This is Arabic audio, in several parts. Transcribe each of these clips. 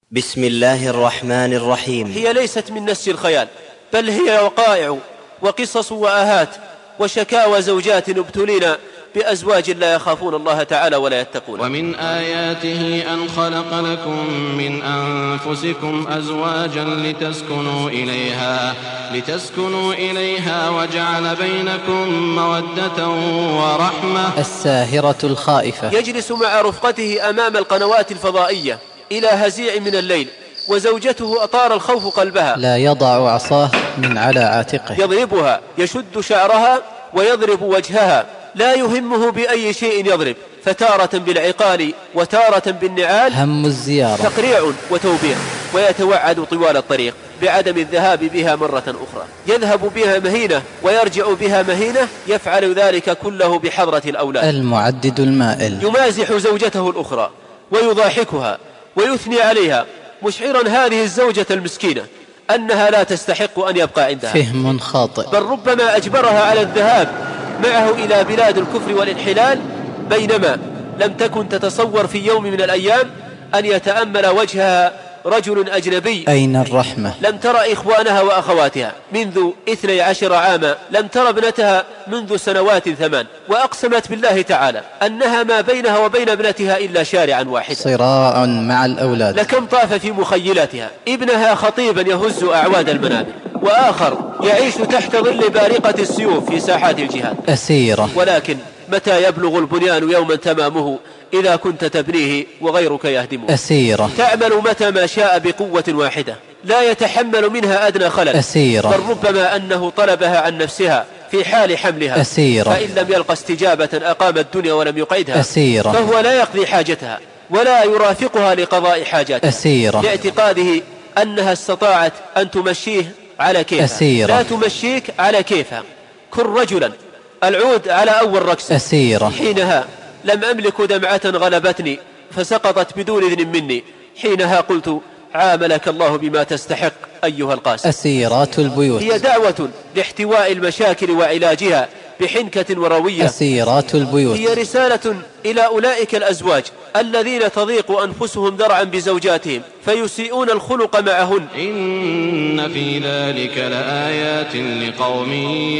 بسم الله الرحمن الرحيم. هي ليست من نسج الخيال، بل هي وقائع وقصص وآهات وشكاوى زوجات ابتلين بأزواج لا يخافون الله تعالى ولا يتقون. ومن آياته أن خلق لكم من أنفسكم أزواجا لتسكنوا إليها وجعل بينكم مودة ورحمة. الساهرة الخائفة يجلس مع رفقته أمام القنوات الفضائية إلى هزيع من الليل، وزوجته أطار الخوف قلبها، لا يضع عصاه من على عاتقه، يضربها، يشد شعرها ويضرب وجهها، لا يهمه بأي شيء يضرب، فتارة بالعقال وتارة بالنعال، هم الزيارة، تقريع وتوبيخ، ويتوعد طوال الطريق بعدم الذهاب بها مرة أخرى، يذهب بها مهينة ويرجع بها مهينة، يفعل ذلك كله بحضرة الأولاد. المعدد المائل يمازح زوجته الأخرى ويضاحكها ويثني عليها، مشعرا هذه الزوجة المسكينة أنها لا تستحق أن يبقى عندها. فهم خاطئ، بل ربما أجبرها على الذهاب معه إلى بلاد الكفر والانحلال، بينما لم تكن تتصور في يوم من الأيام أن يتأمل وجهها رجل أجنبي. أين الرحمة؟ لم ترى إخوانها وأخواتها منذ 12 عاما، لم ترى ابنتها منذ سنوات 8، وأقسمت بالله تعالى أنها ما بينها وبين ابنتها إلا شارعا واحدا، صراع مع الأولاد. لكم طاف في مخيلاتها ابنها خطيبا يهز أعواد المنابر، وآخر يعيش تحت ظل بارقة السيوف في ساحات الجهاد. أسيرة، ولكن متى يبلغ البنيان يوما تمامه إذا كنت تبنيه وغيرك يهدمه؟ أسيرة، تعمل متى ما شاء بقوة واحدة، لا يتحمل منها أدنى خلل. أسيرة، بل ربما أنه طلبها عن نفسها في حال حملها، أسيرة، فإن لم يلق استجابة أقام الدنيا ولم يقعدها، أسيرة، فهو لا يقضي حاجتها ولا يرافقها لقضاء حاجاتها، أسيرة، لاعتقاده أنها استطاعت أن تمشيه على كيفها. أسيرة، لا تمشيك على كيفها، كن رجلا، العود على أول ركس. أسيرة، حينها لم أملك دمعة غلبتني فسقطت بدون إذن مني، حينها قلت عاملك الله بما تستحق أيها القاسم. أسيرات البيوت، هي دعوة لاحتواء المشاكل وعلاجها بحنكة وروية. أسيرات البيوت، هي رسالة إلى أولئك الأزواج الذين تضيق أنفسهم ذرعا بزوجاتهم فيسيئون الخلق معهن. إن في ذلك لآيات لقوم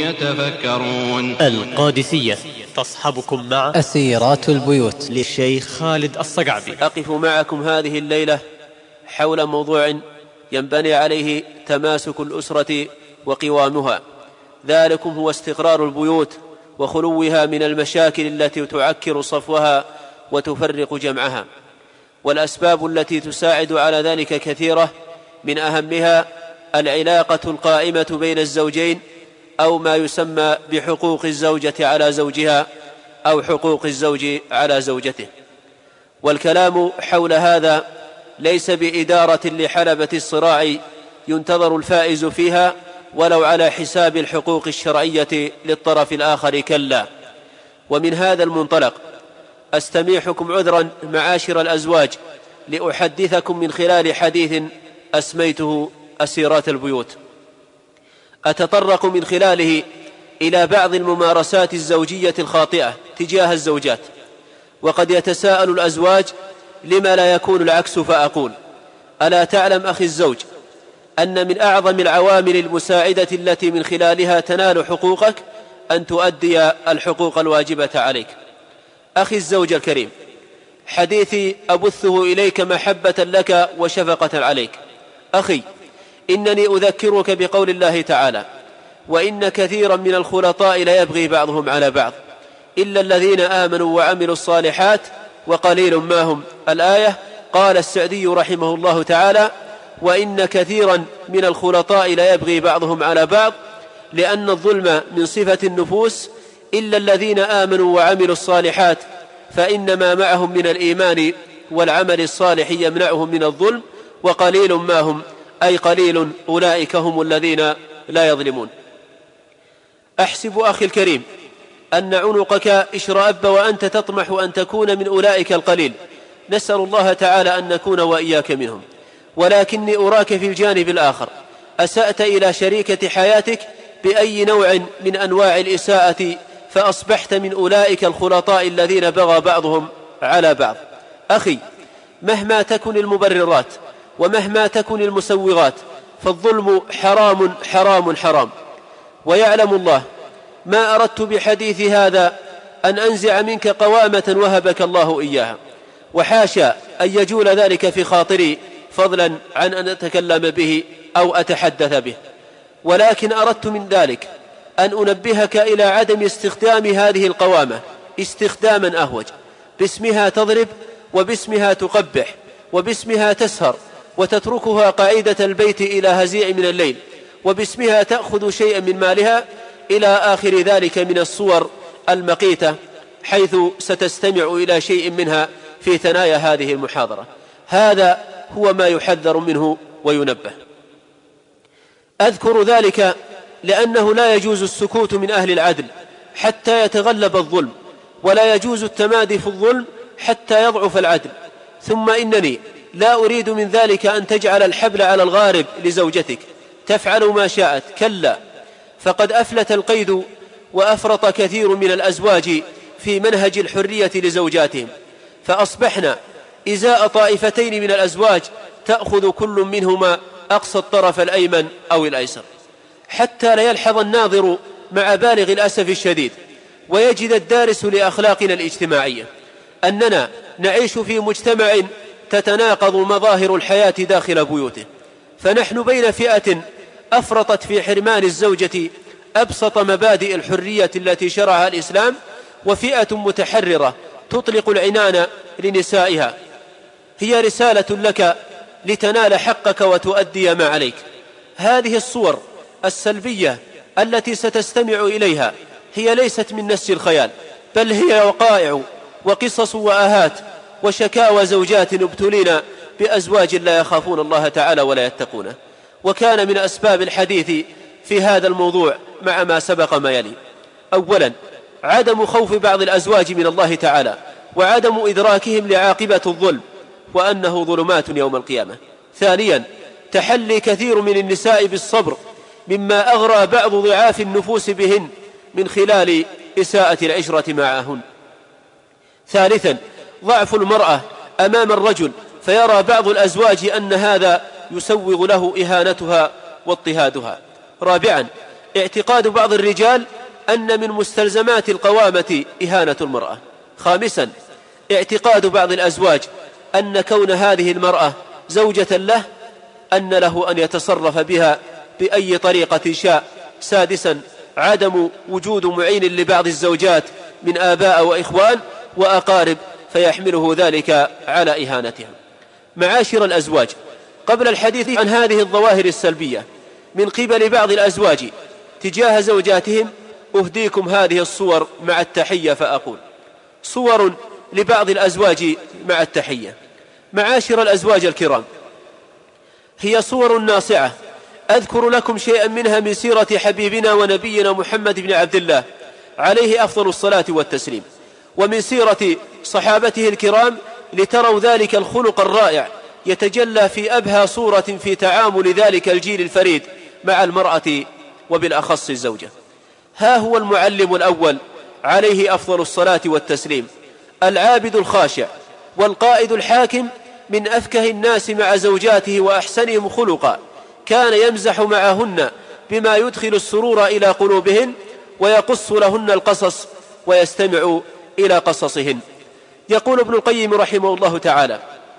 يتفكرون. القادسية تصحبكم مع أسيرات البيوت للشيخ خالد الصقعبي. أقف معكم هذه الليلة حول موضوع ينبني عليه تماسك الأسرة وقوامها، ذلكم هو استقرار البيوت وخلوها من المشاكل التي تعكر صفوها وتفرق جمعها. والأسباب التي تساعد على ذلك كثيرة، من أهمها العلاقة القائمة بين الزوجين، أو ما يسمى بحقوق الزوجة على زوجها أو حقوق الزوج على زوجته. والكلام حول هذا ليس بإدارة لحلبة الصراع ينتظر الفائز فيها ولو على حساب الحقوق الشرعية للطرف الآخر، كلا. ومن هذا المنطلق أستميحكم عذرا معاشر الأزواج لأحدثكم من خلال حديث أسميته أسيرات البيوت، أتطرق من خلاله إلى بعض الممارسات الزوجية الخاطئة تجاه الزوجات. وقد يتساءل الأزواج لما لا يكون العكس، فأقول ألا تعلم أخي الزوج أن من أعظم العوامل المساعدة التي من خلالها تنال حقوقك أن تؤدي الحقوق الواجبة عليك. أخي الزوج الكريم، حديثي أبثه إليك محبة لك وشفقة عليك. أخي، إنني أذكرك بقول الله تعالى: وإن كثيرا من الخلطاء ليبغي بعضهم على بعض إلا الذين آمنوا وعملوا الصالحات وقليل ما هم. الآية. قال السعدي رحمه الله تعالى: وإن كثيرا من الخلطاء ليبغي بعضهم على بعض، لأن الظلم من صفة النفوس، إلا الذين آمنوا وعملوا الصالحات، فإنما معهم من الإيمان والعمل الصالح يمنعهم من الظلم، وقليل ما هم، أي قليل أولئك هم الذين لا يظلمون. أحسب أخي الكريم أن عنقك اشرأب وأنت تطمح أن تكون من أولئك القليل، نسأل الله تعالى أن نكون وإياك منهم. ولكني أراك في الجانب الآخر أسأت إلى شريكة حياتك بأي نوع من أنواع الإساءة، فأصبحت من أولئك الخلطاء الذين بغى بعضهم على بعض. أخي، مهما تكن المبررات ومهما تكن المسوغات فالظلم حرام حرام حرام. ويعلم الله ما أردت بحديث هذا أن أنزع منك قوامة وهبك الله إياها، وحاشا أن يجول ذلك في خاطري فضلا عن أن أتكلم به أو أتحدث به، ولكن أردت من ذلك أن أنبهك إلى عدم استخدام هذه القوامة استخداما أهوج، باسمها تضرب، وباسمها تقبح، وباسمها تسهر وتتركها قاعدة البيت إلى هزيع من الليل، وباسمها تأخذ شيئا من مالها إلى آخر ذلك من الصور المقيتة، حيث ستستمع إلى شيء منها في ثنايا هذه المحاضرة. هذا هو ما يحذر منه وينبه. أذكر ذلك لأنه لا يجوز السكوت من أهل العدل حتى يتغلب الظلم، ولا يجوز التمادي في الظلم حتى يضعف العدل. ثم إنني لا أريد من ذلك أن تجعل الحبل على الغارب لزوجتك تفعل ما شاءت، كلا، فقد أفلت القيد وأفرط كثير من الأزواج في منهج الحرية لزوجاتهم، فأصبحنا إزاء طائفتين من الأزواج تأخذ كل منهما أقصى الطرف الأيمن أو الأيسر، حتى لا يلحظ الناظر مع بالغ الأسف الشديد ويجد الدارس لأخلاقنا الاجتماعية أننا نعيش في مجتمع تتناقض مظاهر الحياة داخل بيوته. فنحن بين فئة أفرطت في حرمان الزوجة أبسط مبادئ الحرية التي شرعها الإسلام، وفئة متحررة تطلق العنان لنسائها. هي رسالة لك لتنال حقك وتؤدي ما عليك. هذه الصور السلبية التي ستستمع إليها هي ليست من نسج الخيال، بل هي وقائع وقصص وآهات وشكاوى زوجات ابتلين بأزواج لا يخافون الله تعالى ولا يتقونه. وكان من أسباب الحديث في هذا الموضوع مع ما سبق ما يلي: أولا، عدم خوف بعض الأزواج من الله تعالى، وعدم إدراكهم لعاقبة الظلم وأنه ظلمات يوم القيامة. ثانيا، تحلي كثير من النساء بالصبر مما أغرى بعض ضعاف النفوس بهن من خلال إساءة العشرة معهن. ثالثا، ضعف المرأة أمام الرجل، فيرى بعض الأزواج أن هذا يسوغ له إهانتها واضطهادها. رابعا، اعتقاد بعض الرجال أن من مستلزمات القوامة إهانة المرأة. خامسا، اعتقاد بعض الأزواج أن كون هذه المرأة زوجة له أن له أن يتصرف بها بأي طريقة شاء. سادسا، عدم وجود معين لبعض الزوجات من آباء وإخوان وأقارب فيحمله ذلك على إهانتهم. معاشر الأزواج، قبل الحديث عن هذه الظواهر السلبية من قبل بعض الأزواج تجاه زوجاتهم، أهديكم هذه الصور مع التحية، فأقول: صور لبعض الأزواج مع التحية. معاشر الأزواج الكرام، هي صور ناصعة أذكر لكم شيئا منها من سيرة حبيبنا ونبينا محمد بن عبد الله عليه أفضل الصلاة والتسليم، ومن سيرة صحابته الكرام، لتروا ذلك الخلق الرائع يتجلى في أبهى صورة في تعامل ذلك الجيل الفريد مع المرأة وبالأخص الزوجة. ها هو المعلم الأول عليه أفضل الصلاة والتسليم، العابد الخاشع والقائد الحاكم، من أفكه الناس مع زوجاته وأحسنهم خلقا، كان يمزح معهن بما يدخل السرور إلى قلوبهن، ويقص لهن القصص ويستمع إلى قصصهن. يقول ابن القيم رحمه الله تعالى: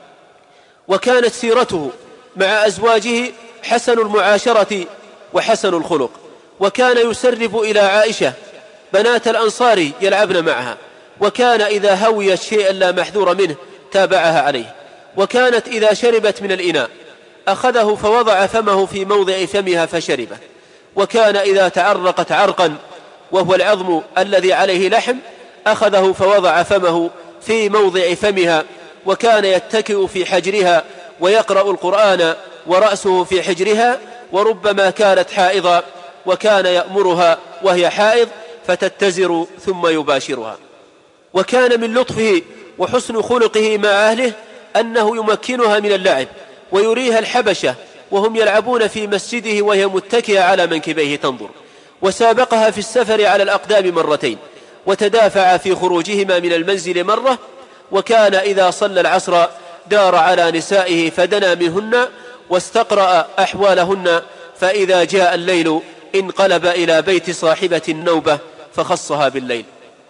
وكانت سيرته مع أزواجه حسن المعاشرة وحسن الخلق، وكان يسرب إلى عائشة بنات الأنصار يلعبن معها، وكان إذا هويت شيئا لا محذور منه تابعها عليه، وكانت إذا شربت من الإناء أخذه فوضع فمه في موضع فمها فشربه، وكان إذا تعرقت عرقا وهو العظم الذي عليه لحم أخذه فوضع فمه في موضع فمها، وكان يتكئ في حجرها ويقرأ القرآن ورأسه في حجرها، وربما كانت حائضا وكان يأمرها وهي حائض فتتزر ثم يباشرها. وكان من لطفه وحسن خلقه مع أهله أنه يمكنها من اللعب ويريها الحبشة وهم يلعبون في مسجده وهي متكئة على منكبيه تنظر، وسابقها في السفر على الأقدام مرتين، وتدافع في خروجهما من المنزل مرة، وكان إذا صلى العصر دار على نسائه فدنا منهن واستقرأ أحوالهن، فإذا جاء الليل انقلب إلى بيت صاحبة النوبة فخصها بالليل.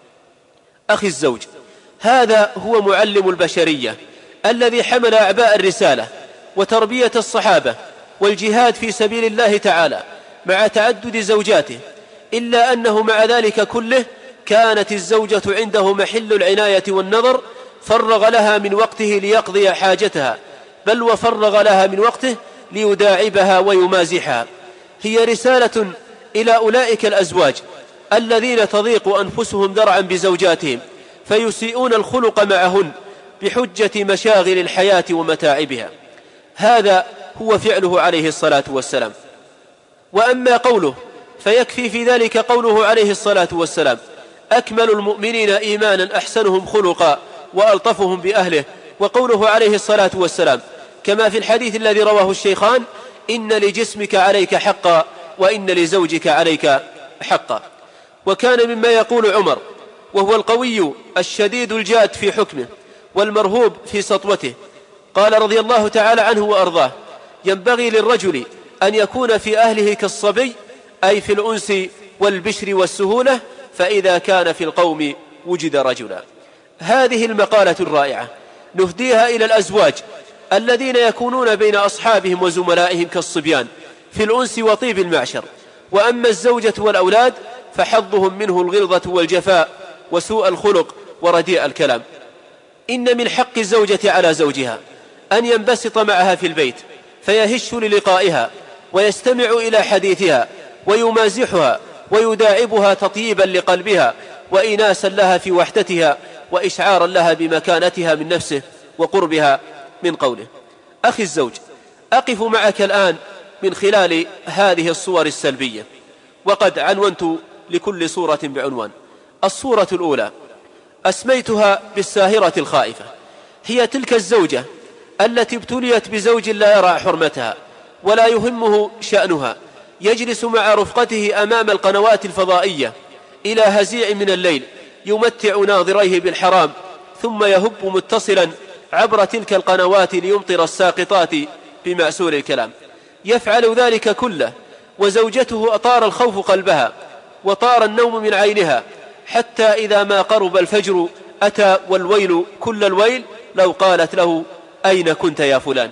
أخي الزوج، هذا هو معلم البشرية الذي حمل أعباء الرسالة وتربية الصحابة والجهاد في سبيل الله تعالى مع تعدد زوجاته، إلا أنه مع ذلك كله كانت الزوجة عنده محل العناية والنظر، فرغ لها من وقته ليقضي حاجتها، بل وفرغ لها من وقته ليداعبها ويمازحها. هي رسالة إلى أولئك الأزواج الذين تضيق أنفسهم ذرعا بزوجاتهم فيسيئون الخلق معهن بحجة مشاغل الحياة ومتاعبها. هذا هو فعله عليه الصلاة والسلام. وأما قوله فيكفي في ذلك قوله عليه الصلاة والسلام: أكمل المؤمنين إيمانا أحسنهم خلقا وألطفهم بأهله، وقوله عليه الصلاة والسلام كما في الحديث الذي رواه الشيخان: إن لجسمك عليك حقا وإن لزوجك عليك حقا. وكان مما يقول عمر، وهو القوي الشديد الجاد في حكمه والمرهوب في سطوته، قال رضي الله تعالى عنه وأرضاه: ينبغي للرجل أن يكون في أهله كالصبي، أي في الأنس والبشر والسهولة، فإذا كان في القوم وجد رجلا. هذه المقالة الرائعة نهديها إلى الأزواج الذين يكونون بين أصحابهم وزملائهم كالصبيان في الأنس وطيب المعشر. وأما الزوجة والأولاد فحظهم منه الغلظة والجفاء وسوء الخلق ورديء الكلام. إن من حق الزوجة على زوجها أن ينبسط معها في البيت فيهش للقائها ويستمع إلى حديثها ويمازحها ويداعبها تطييبا لقلبها وإناسا لها في وحدتها وإشعارا لها بمكانتها من نفسه وقربها من قوله. أخي الزوج، أقف معك الآن من خلال هذه الصور السلبية، وقد عنونت لكل صورة بعنوان. الصورة الأولى أسميتها بالساهرة الخائفة، هي تلك الزوجة التي ابتليت بزوج لا يرى حرمتها ولا يهمه شأنها، يجلس مع رفقته أمام القنوات الفضائية إلى هزيع من الليل يمتع ناظريه بالحرام، ثم يهب متصلا عبر تلك القنوات ليمطر الساقطات بمأسور الكلام. يفعل ذلك كله وزوجته أطار الخوف قلبها وطار النوم من عينها، حتى إذا ما قرب الفجر أتى والويل كل الويل لو قالت له: أين كنت يا فلان؟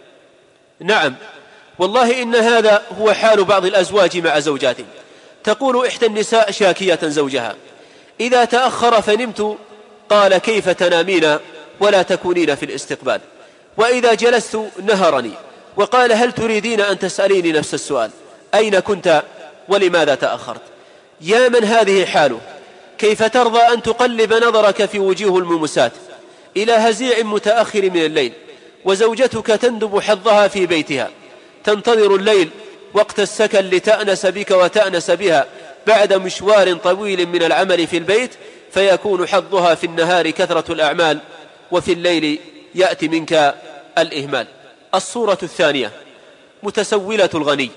نعم والله إن هذا هو حال بعض الأزواج مع زوجاتهم. تقول إحدى النساء شاكية زوجها: إذا تأخر فنمت قال: كيف تنامين ولا تكونين في الاستقبال؟ وإذا جلست نهرني وقال: هل تريدين أن تسأليني نفس السؤال؟ أين كنت ولماذا تأخرت؟ يا من هذه حاله، كيف ترضى أن تقلب نظرك في وجوه الممسات إلى هزيع متأخر من الليل وزوجتك تندب حظها في بيتها، تنتظر الليل وقت السكن لتأنس بك وتأنس بها بعد مشوار طويل من العمل في البيت، فيكون حظها في النهار كثرة الأعمال وفي الليل يأتي منك الإهمال. الصورة الثانية متسولة الغني.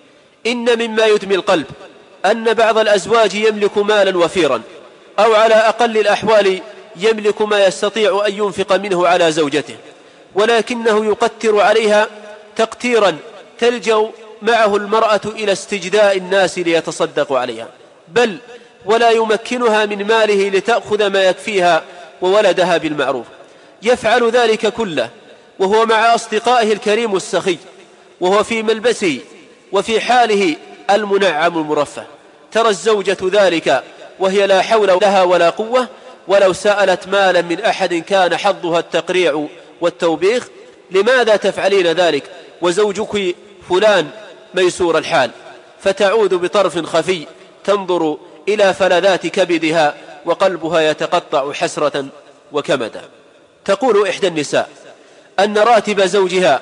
إن مما يدمي القلب أن بعض الأزواج يملك مالا وفيرا، أو على أقل الأحوال يملك ما يستطيع أن ينفق منه على زوجته، ولكنه يقتر عليها تقتيرا تلجأ معه المرأة إلى استجداء الناس ليتصدقوا عليها، بل ولا يمكنها من ماله لتأخذ ما يكفيها وولدها بالمعروف. يفعل ذلك كله وهو مع أصدقائه الكريم السخي، وهو في ملبسه وفي حاله المنعم المرفه. ترى الزوجة ذلك وهي لا حول لها ولا قوة، ولو سألت مالا من أحد كان حظها التقريع والتوبيخ: لماذا تفعلين ذلك وزوجك فلان ميسور الحال؟ فتعود بطرف خفي تنظر إلى فلذات كبدها وقلبها يتقطع حسرة وكمدا. تقول إحدى النساء أن راتب زوجها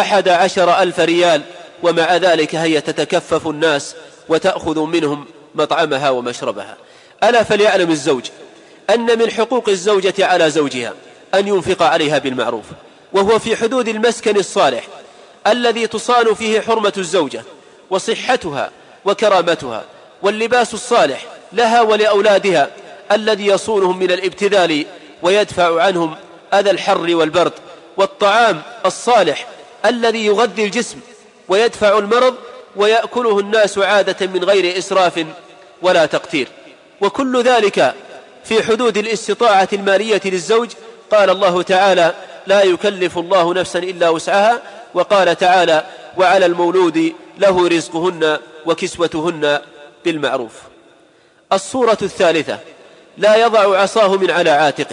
11,000 ريال، ومع ذلك هي تتكفف الناس وتأخذ منهم مطعمها ومشربها. ألا فليعلم الزوج أن من حقوق الزوجة على زوجها أن ينفق عليها بالمعروف، وهو في حدود المسكن الصالح الذي تصان فيه حرمة الزوجة وصحتها وكرامتها، واللباس الصالح لها ولأولادها الذي يصونهم من الابتذال ويدفع عنهم أذى الحر والبرد والطعام الصالح الذي يغذي الجسم ويدفع المرض ويأكله الناس عادة من غير إسراف ولا تقتير، وكل ذلك في حدود الاستطاعة المالية للزوج. قال الله تعالى: لا يكلف الله نفسا إلا وسعها. وقال تعالى: وعلى المولود له رزقهن وكسوتهن بالمعروف. الصورة الثالثة: لا يضع عصاه من على عاتقه،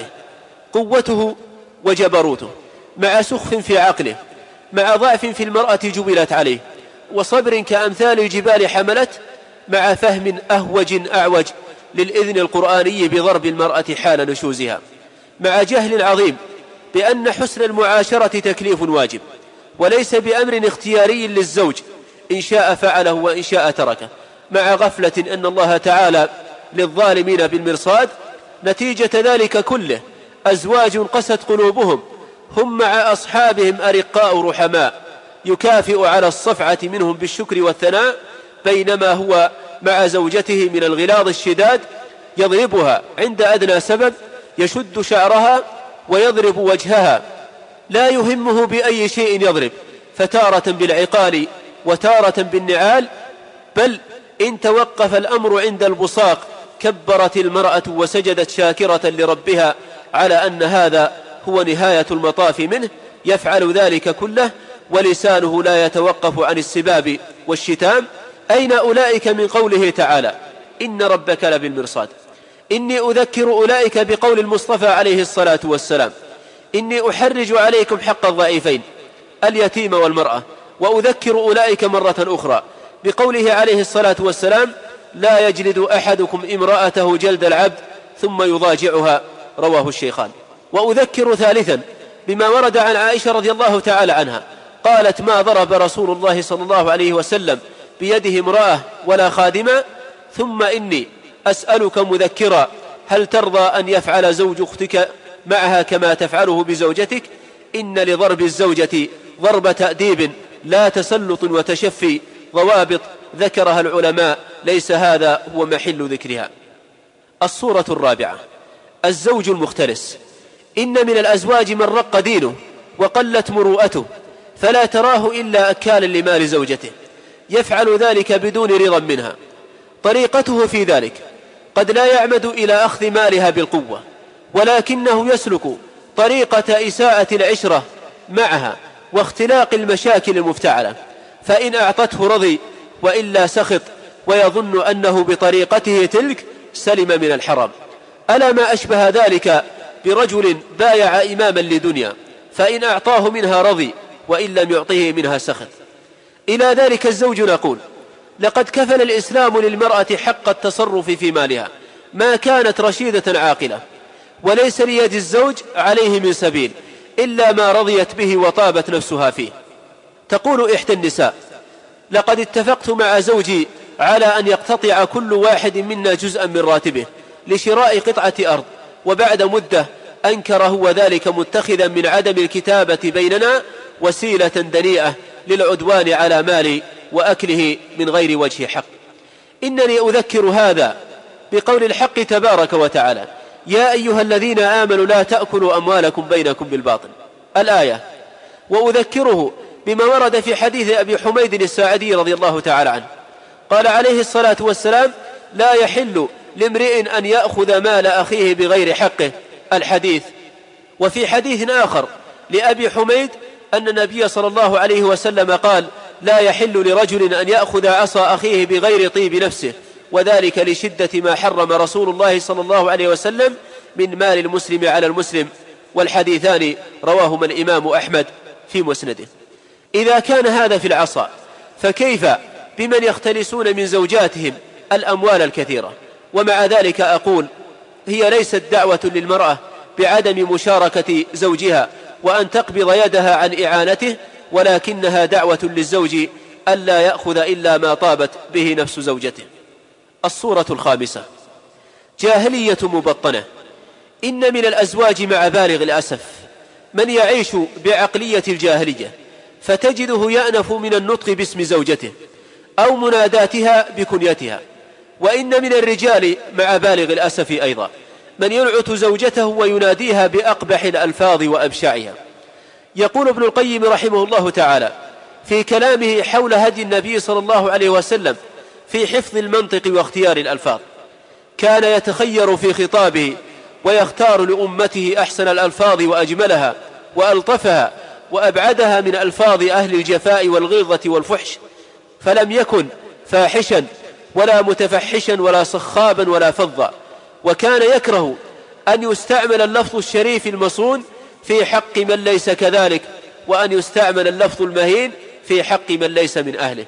قوته وجبروته مع سخف في عقله، مع ضعف في المرأة جبلت عليه، وصبر كأمثال الجبال حملت، مع فهم أهوج أعوج للإذن القرآني بضرب المرأة حال نشوزها، مع جهل عظيم بأن حسن المعاشرة تكليف واجب وليس بأمر اختياري للزوج، إن شاء فعله وإن شاء تركه، مع غفلة أن الله تعالى للظالمين بالمرصاد. نتيجة ذلك كله أزواج قست قلوبهم، هم مع أصحابهم أرقاء رحماء، يكافئ على الصفعة منهم بالشكر والثناء، بينما هو مع زوجته من الغلاظ الشداد، يضربها عند أدنى سبب، يشد شعرها ويضرب وجهها، لا يهمه بأي شيء يضرب، فتارة بالعقال وتارة بالنعال، بل إن توقف الأمر عند البصاق كبرت المرأة وسجدت شاكرة لربها على أن هذا هو نهاية المطاف منه، يفعل ذلك كله ولسانه لا يتوقف عن السباب والشتام. أين أولئك من قوله تعالى: إن ربك لبالمرصاد؟ إني أذكر أولئك بقول المصطفى عليه الصلاة والسلام: إني أحرج عليكم حق الضعيفين اليتيم والمرأة. وأذكر أولئك مرة أخرى بقوله عليه الصلاة والسلام: لا يجلد أحدكم امرأته جلد العبد ثم يضاجعها، رواه الشيخان. وأذكر ثالثا بما ورد عن عائشة رضي الله تعالى عنها قالت: ما ضرب رسول الله صلى الله عليه وسلم بيده امرأة ولا خادمة. ثم إني أسألك مذكرا: هل ترضى أن يفعل زوج أختك معها كما تفعله بزوجتك؟ إن لضرب الزوجة ضرب تأديب لا تسلط وتشفي، ضوابط ذكرها العلماء ليس هذا هو محل ذكرها. الصورة الرابعة: الزوج المختلس. إن من الأزواج من رق دينه وقلت مروءته، فلا تراه إلا أكالا لمال زوجته، يفعل ذلك بدون رضا منها. طريقته في ذلك قد لا يعمد إلى أخذ مالها بالقوة، ولكنه يسلك طريقة إساءة العشرة معها واختلاق المشاكل المفتعلة، فإن أعطته رضي وإلا سخط، ويظن أنه بطريقته تلك سلم من الحرام. ألا ما أشبه ذلك برجل بايع إماما لدنيا، فإن أعطاه منها رضي وإن لم يعطيه منها سخط. إلى ذلك الزوج نقول: لقد كفل الإسلام للمرأة حق التصرف في مالها ما كانت رشيدة عاقلة، وليس ليد الزوج عليه من سبيل إلا ما رضيت به وطابت نفسها فيه. تقول إحدى النساء: لقد اتفقت مع زوجي على أن يقتطع كل واحد منا جزءا من راتبه لشراء قطعة أرض، وبعد مدة أنكر هو ذلك، متخذا من عدم الكتابة بيننا وسيلة دنيئة للعدوان على مالي وأكله من غير وجه حق. إنني أذكر هذا بقول الحق تبارك وتعالى: يا أيها الذين آمنوا لا تأكلوا أموالكم بينكم بالباطل، الآية. وأذكره بما ورد في حديث أبي حميد الساعدي رضي الله تعالى عنه قال عليه الصلاة والسلام: لا يحل لامرئ أن يأخذ مال أخيه بغير حقه، الحديث. وفي حديث آخر لأبي حميد أن النبي صلى الله عليه وسلم قال: لا يحل لرجل أن يأخذ عصا أخيه بغير طيب نفسه، وذلك لشدة ما حرم رسول الله صلى الله عليه وسلم من مال المسلم على المسلم. والحديثان رواهما الإمام أحمد في مسنده. إذا كان هذا في العصا، فكيف بمن يختلسون من زوجاتهم الأموال الكثيرة؟ ومع ذلك أقول: هي ليست دعوة للمرأة بعدم مشاركة زوجها وأن تقبض يدها عن إعانته، ولكنها دعوة للزوج ألا يأخذ إلا ما طابت به نفس زوجته. الصورة الخامسة: جاهلية مبطنة. إن من الأزواج مع بالغ الأسف من يعيش بعقلية الجاهلية، فتجده يأنف من النطق باسم زوجته أو مناداتها بكنيتها. وإن من الرجال مع بالغ الأسف أيضا من ينعت زوجته ويناديها بأقبح الألفاظ وأبشعها، يقول ابن القيم رحمه الله تعالى في كلامه حول هدي النبي صلى الله عليه وسلم في حفظ المنطق واختيار الألفاظ: كان يتخير في خطابه ويختار لأمته أحسن الألفاظ وأجملها وألطفها وأبعدها من ألفاظ أهل الجفاء والغلظة والفحش، فلم يكن فاحشا ولا متفحشا ولا صخابا ولا فظا. وكان يكره أن يستعمل اللفظ الشريف المصون في حق من ليس كذلك، وأن يستعمل اللفظ المهين في حق من ليس من أهله.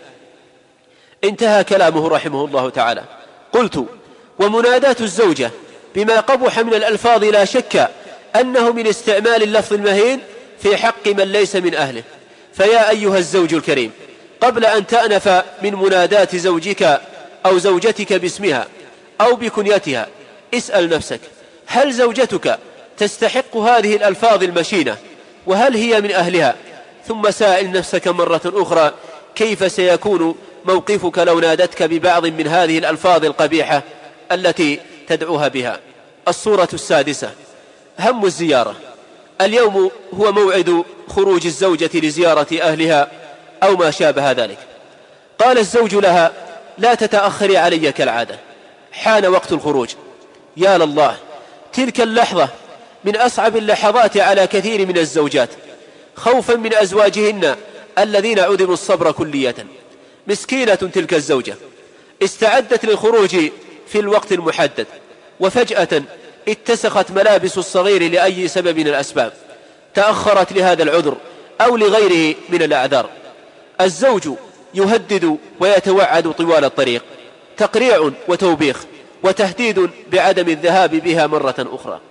انتهى كلامه رحمه الله تعالى. قلت: ومناداة الزوجة بما قبح من الألفاظ لا شك أنه من استعمال اللفظ المهين في حق من ليس من أهله. فيا أيها الزوج الكريم، قبل أن تأنف من مناداة زوجك أو زوجتك باسمها أو بكنيتها، اسأل نفسك: هل زوجتك تستحق هذه الألفاظ المشينة؟ وهل هي من أهلها؟ ثم سائل نفسك مرة أخرى: كيف سيكون موقفك لو نادتك ببعض من هذه الألفاظ القبيحة التي تدعوها بها؟ الصورة السادسة: هم الزيارة. اليوم هو موعد خروج الزوجة لزيارة أهلها أو ما شابه ذلك. قال الزوج لها: لا تتأخري علي كالعادة، حان وقت الخروج. يا لله، تلك اللحظة من أصعب اللحظات على كثير من الزوجات، خوفا من أزواجهن الذين عدموا الصبر كلية. مسكينة تلك الزوجة، استعدت للخروج في الوقت المحدد، وفجأة اتسخت ملابس الصغير لأي سبب من الأسباب، تأخرت لهذا العذر أو لغيره من الأعذار. الزوج يهدد ويتوعد طوال الطريق، تقريع وتوبيخ وتهديد بعدم الذهاب بها مرة أخرى.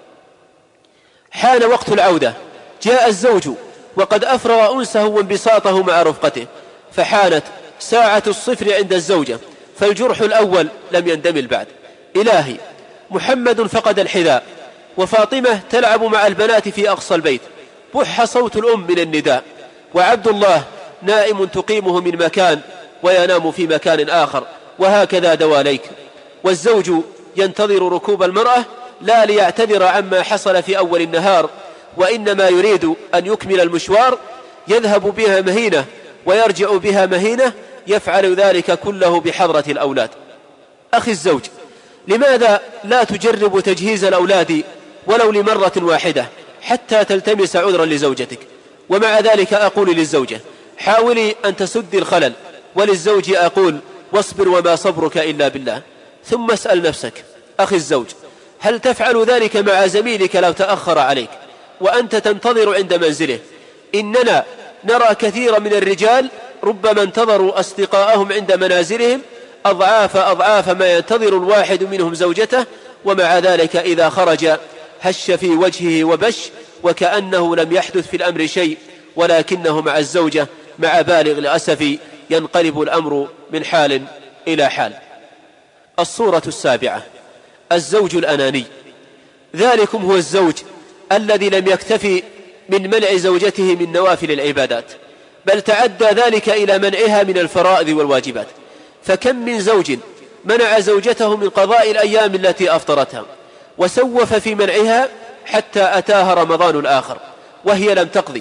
حان وقت العودة، جاء الزوج وقد أفرغ أنسه وانبساطه مع رفقته، فحانت ساعة الصفر عند الزوجة، فالجرح الأول لم يندمل بعد. إلهي، محمد فقد الحذاء، وفاطمة تلعب مع البنات في أقصى البيت، بح صوت الأم من النداء، وعبد الله نائم تقيمه من مكان وينام في مكان آخر، وهكذا دواليك. والزوج ينتظر ركوب المرأة لا ليعتذر عما حصل في أول النهار، وإنما يريد أن يكمل المشوار، يذهب بها مهينة ويرجع بها مهينة، يفعل ذلك كله بحضرة الأولاد. أخي الزوج، لماذا لا تجرب تجهيز الأولاد ولو لمرة واحدة حتى تلتمس عذرا لزوجتك؟ ومع ذلك أقول للزوجة: حاولي أن تسدي الخلل، وللزوج أقول: واصبر وما صبرك إلا بالله. ثم اسأل نفسك أخي الزوج: هل تفعل ذلك مع زميلك لو تأخر عليك وأنت تنتظر عند منزله؟ إننا نرى كثيرا من الرجال ربما انتظروا أصدقاءهم عند منازلهم أضعاف ما ينتظر الواحد منهم زوجته، ومع ذلك إذا خرج هش في وجهه وبش وكأنه لم يحدث في الأمر شيء، ولكنه مع الزوجة مع بالغ الأسف ينقلب الأمر من حال إلى حال. الصورة السابعة: الزوج الأناني. ذلكم هو الزوج الذي لم يكتفي من منع زوجته من نوافل العبادات، بل تعدى ذلك إلى منعها من الفرائض والواجبات. فكم من زوج منع زوجته من قضاء الأيام التي أفطرتها، وسوف في منعها حتى أتاها رمضان الآخر وهي لم تقضي،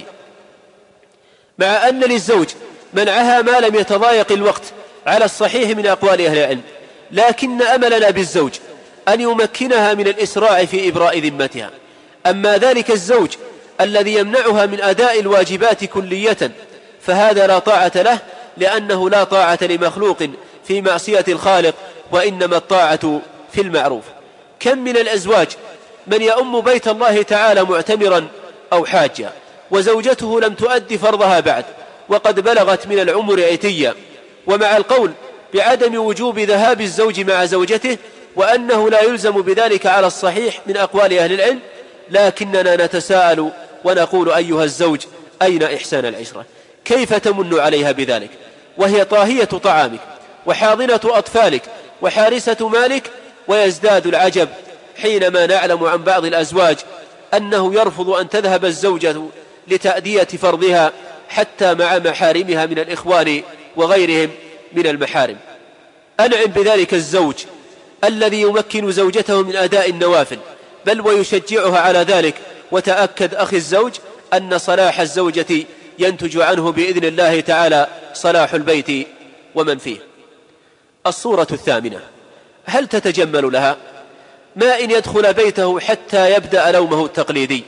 مع أن للزوج منعها ما لم يتضايق الوقت على الصحيح من أقوال أهل العلم. لكن أملنا بالزوج أن يمكنها من الإسراع في إبراء ذمتها. أما ذلك الزوج الذي يمنعها من أداء الواجبات كلية فهذا لا طاعة له، لأنه لا طاعة لمخلوق في معصية الخالق، وإنما الطاعة في المعروف. كم من الأزواج من يؤم بيت الله تعالى معتمرا أو حاجا وزوجته لم تؤدي فرضها بعد وقد بلغت من العمر عتيا، ومع القول بعدم وجوب ذهاب الزوج مع زوجته وأنه لا يلزم بذلك على الصحيح من أقوال أهل العلم، لكننا نتساءل ونقول: أيها الزوج، أين إحسان العشرة؟ كيف تمن عليها بذلك وهي طاهية طعامك وحاضنة أطفالك وحارسة مالك؟ ويزداد العجب حينما نعلم عن بعض الأزواج أنه يرفض أن تذهب الزوجة لتأدية فرضها حتى مع محارمها من الإخوان وغيرهم من المحارم. أنعم بذلك الزوج الذي يمكن زوجته من أداء النوافل بل ويشجعها على ذلك. وتأكد أخي الزوج أن صلاح الزوجة ينتج عنه بإذن الله تعالى صلاح البيت ومن فيه. الصورة الثامنة: هل تتجمل لها؟ ما إن يدخل بيته حتى يبدأ لومه التقليدي: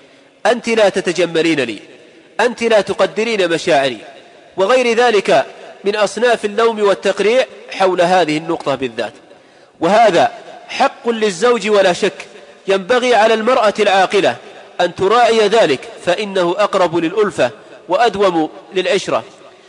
أنت لا تتجملين لي، أنت لا تقدرين مشاعري، وغير ذلك من أصناف اللوم والتقريع حول هذه النقطة بالذات. وهذا حق للزوج ولا شك، ينبغي على المرأة العاقلة أن تراعي ذلك، فإنه أقرب للألفة وأدوم للعشرة.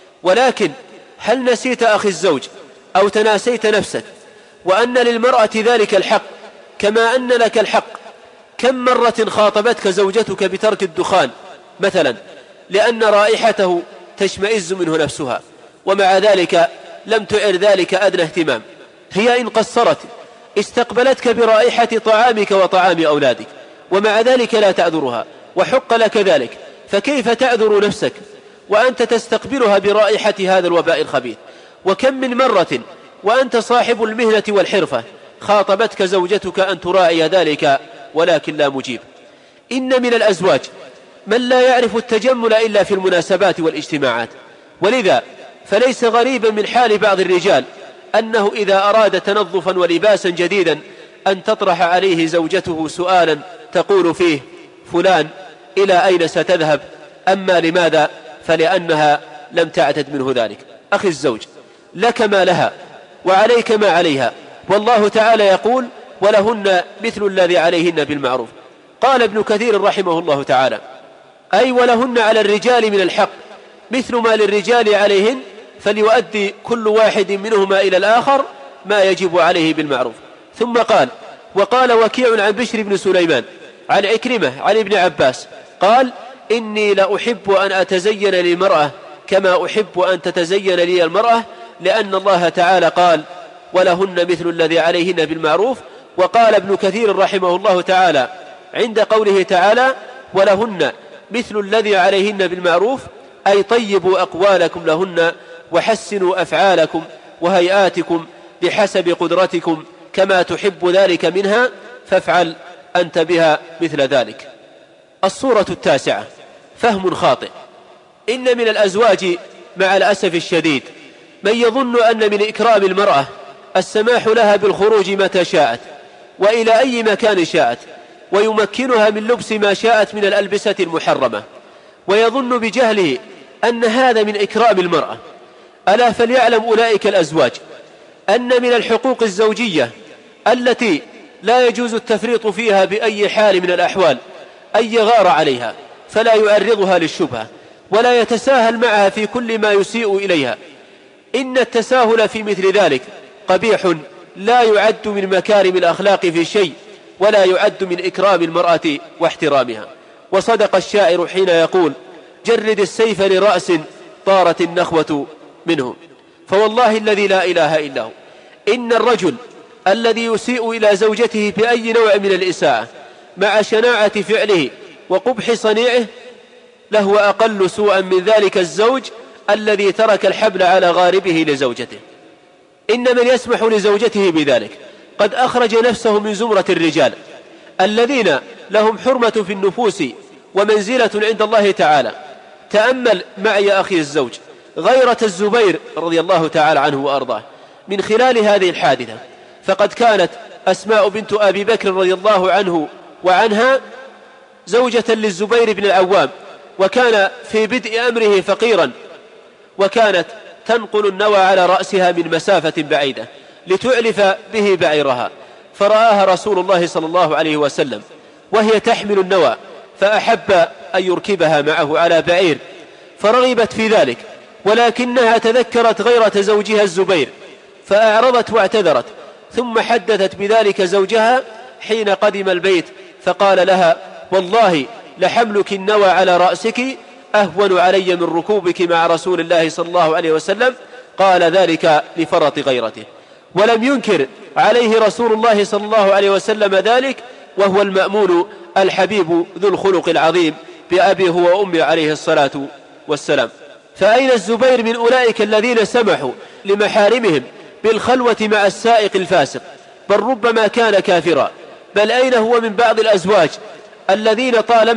ولكن هل نسيت أخي الزوج أو تناسيت نفسك وأن للمرأة ذلك الحق كما أن لك الحق؟ كم مرة خاطبتك زوجتك بترك الدخان مثلا لأن رائحته تشمئز منه نفسها، ومع ذلك لم تعر ذلك أدنى اهتمام؟ هي إن قصرت استقبلتك برائحة طعامك وطعام أولادك، ومع ذلك لا تعذرها، وحق لك ذلك، فكيف تعذر نفسك وأنت تستقبلها برائحة هذا الوباء الخبيث؟ وكم من مرة وأنت صاحب المهنة والحرفة خاطبتك زوجتك أن تراعي ذلك ولكن لا مجيب. إن من الأزواج من لا يعرف التجمل إلا في المناسبات والاجتماعات، ولذا فليس غريبا من حال بعض الرجال أنه إذا أراد تنظفا ولباسا جديدا أن تطرح عليه زوجته سؤالا تقول فيه: فلان إلى أين ستذهب؟ أما لماذا؟ فلأنها لم تعتد منه ذلك. أخي الزوج، لك ما لها وعليك ما عليها، والله تعالى يقول: ولهن مثل الذي عليهن بالمعروف. قال ابن كثير رحمه الله تعالى: أي ولهن على الرجال من الحق مثل ما للرجال عليهن، فليؤدي كل واحد منهما إلى الآخر ما يجب عليه بالمعروف. ثم قال: وقال وكيع عن بشر بن سليمان عن عكرمة عن ابن عباس قال: إني لأحب أن أتزين للمرأة كما أحب أن تتزين لي المرأة، لأن الله تعالى قال: ولهن مثل الذي عليهن بالمعروف. وقال ابن كثير رحمه الله تعالى عند قوله تعالى: ولهن مثل الذي عليهن بالمعروف، أي طيبوا أقوالكم لهن وحسنوا أفعالكم وهيئاتكم بحسب قدرتكم كما تحب ذلك منها، فافعل أنت بها مثل ذلك. الصورة التاسعة: فهم خاطئ. إن من الأزواج مع الأسف الشديد من يظن أن من إكرام المرأة السماح لها بالخروج متى شاءت وإلى أي مكان شاءت، ويمكنها من لبس ما شاءت من الألبسة المحرمة، ويظن بجهله أن هذا من إكرام المرأة. ألا فليعلم أولئك الأزواج أن من الحقوق الزوجية التي لا يجوز التفريط فيها بأي حال من الأحوال أن يغار عليها فلا يعرضها للشبهة ولا يتساهل معها في كل ما يسيء إليها. إن التساهل في مثل ذلك قبيح، لا يعد من مكارم الأخلاق في شيء، ولا يعد من إكرام المرأة واحترامها. وصدق الشاعر حين يقول: جرد السيف لرأس طارت النخوة منه. فوالله الذي لا إله إلا هو إن الرجل الذي يسيء إلى زوجته بأي نوع من الإساءة مع شناعة فعله وقبح صنيعه لهو أقل سوءا من ذلك الزوج الذي ترك الحبل على غاربه لزوجته. إن من يسمح لزوجته بذلك قد أخرج نفسه من زمرة الرجال الذين لهم حرمة في النفوس ومنزلة عند الله تعالى. تأمل معي أخي الزوج غيرة الزبير رضي الله تعالى عنه وأرضاه من خلال هذه الحادثة، فقد كانت أسماء بنت أبي بكر رضي الله عنه وعنها زوجة للزبير بن العوام، وكان في بدء أمره فقيرا، وكانت تنقل النوى على رأسها من مسافة بعيدة لتعلف به بعيرها، فرآها رسول الله صلى الله عليه وسلم وهي تحمل النوى، فأحب أن يركبها معه على بعير، فرغبت في ذلك، ولكنها تذكرت غيرة زوجها الزبير فأعرضت واعتذرت، ثم حدثت بذلك زوجها حين قدم البيت فقال لها: والله لحملك النوى على رأسك أهون علي من ركوبك مع رسول الله صلى الله عليه وسلم. قال ذلك لفرط غيرته، ولم ينكر عليه رسول الله صلى الله عليه وسلم ذلك، وهو المأمون الحبيب ذو الخلق العظيم بأبيه وأمه عليه الصلاة والسلام. فأين الزبير من أولئك الذين سمحوا لمحارمهم بالخلوة مع السائق الفاسق، بل ربما كان كافرا؟ بل أين هو من بعض الأزواج الذين طالما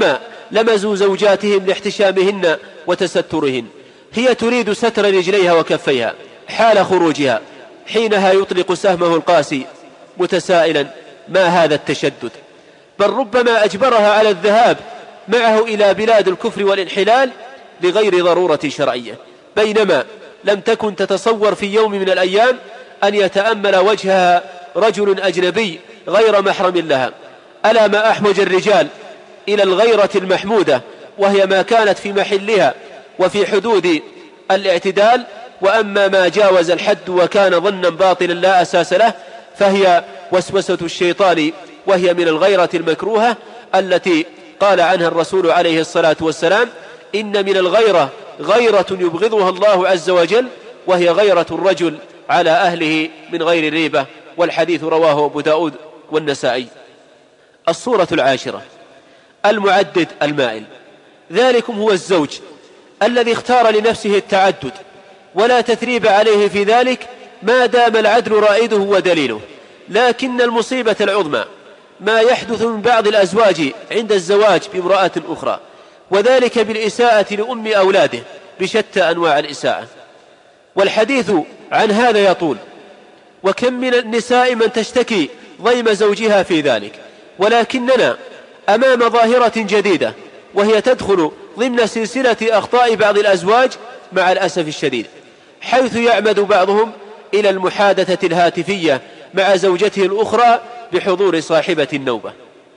لمزوا زوجاتهم لاحتشامهن وتسترهن. هي تريد ستر رجليها وكفيها حال خروجها، حينها يطلق سهمه القاسي متسائلا ما هذا التشدد؟ بل ربما أجبرها على الذهاب معه إلى بلاد الكفر والانحلال لغير ضرورة شرعية، بينما لم تكن تتصور في يوم من الأيام أن يتأمل وجهها رجل أجنبي غير محرم لها. ألا ما أحوج الرجال إلى الغيرة المحمودة وهي ما كانت في محلها وفي حدود الاعتدال، وأما ما جاوز الحد وكان ظنا باطلا لا أساس له فهي وسوسة الشيطان، وهي من الغيرة المكروهة التي قال عنها الرسول عليه الصلاة والسلام: إن من الغيرة غيرة يبغضها الله عز وجل، وهي غيرة الرجل على أهله من غير ريبة. والحديث رواه أبو داود والنسائي. الصورة 10: المعدد المائل. ذلكم هو الزوج الذي اختار لنفسه التعدد، ولا تثريب عليه في ذلك ما دام العدل رائده ودليله. لكن المصيبة العظمى ما يحدث من بعض الأزواج عند الزواج بامرأة أخرى، وذلك بالإساءة لأم أولاده بشتى أنواع الإساءة، والحديث عن هذا يطول. وكم من النساء من تشتكي ضيم زوجها في ذلك، ولكننا أمام ظاهرة جديدة، وهي تدخل ضمن سلسلة أخطاء بعض الأزواج مع الأسف الشديد، حيث يعمد بعضهم إلى المحادثة الهاتفية مع زوجته الأخرى بحضور صاحبة النوبة،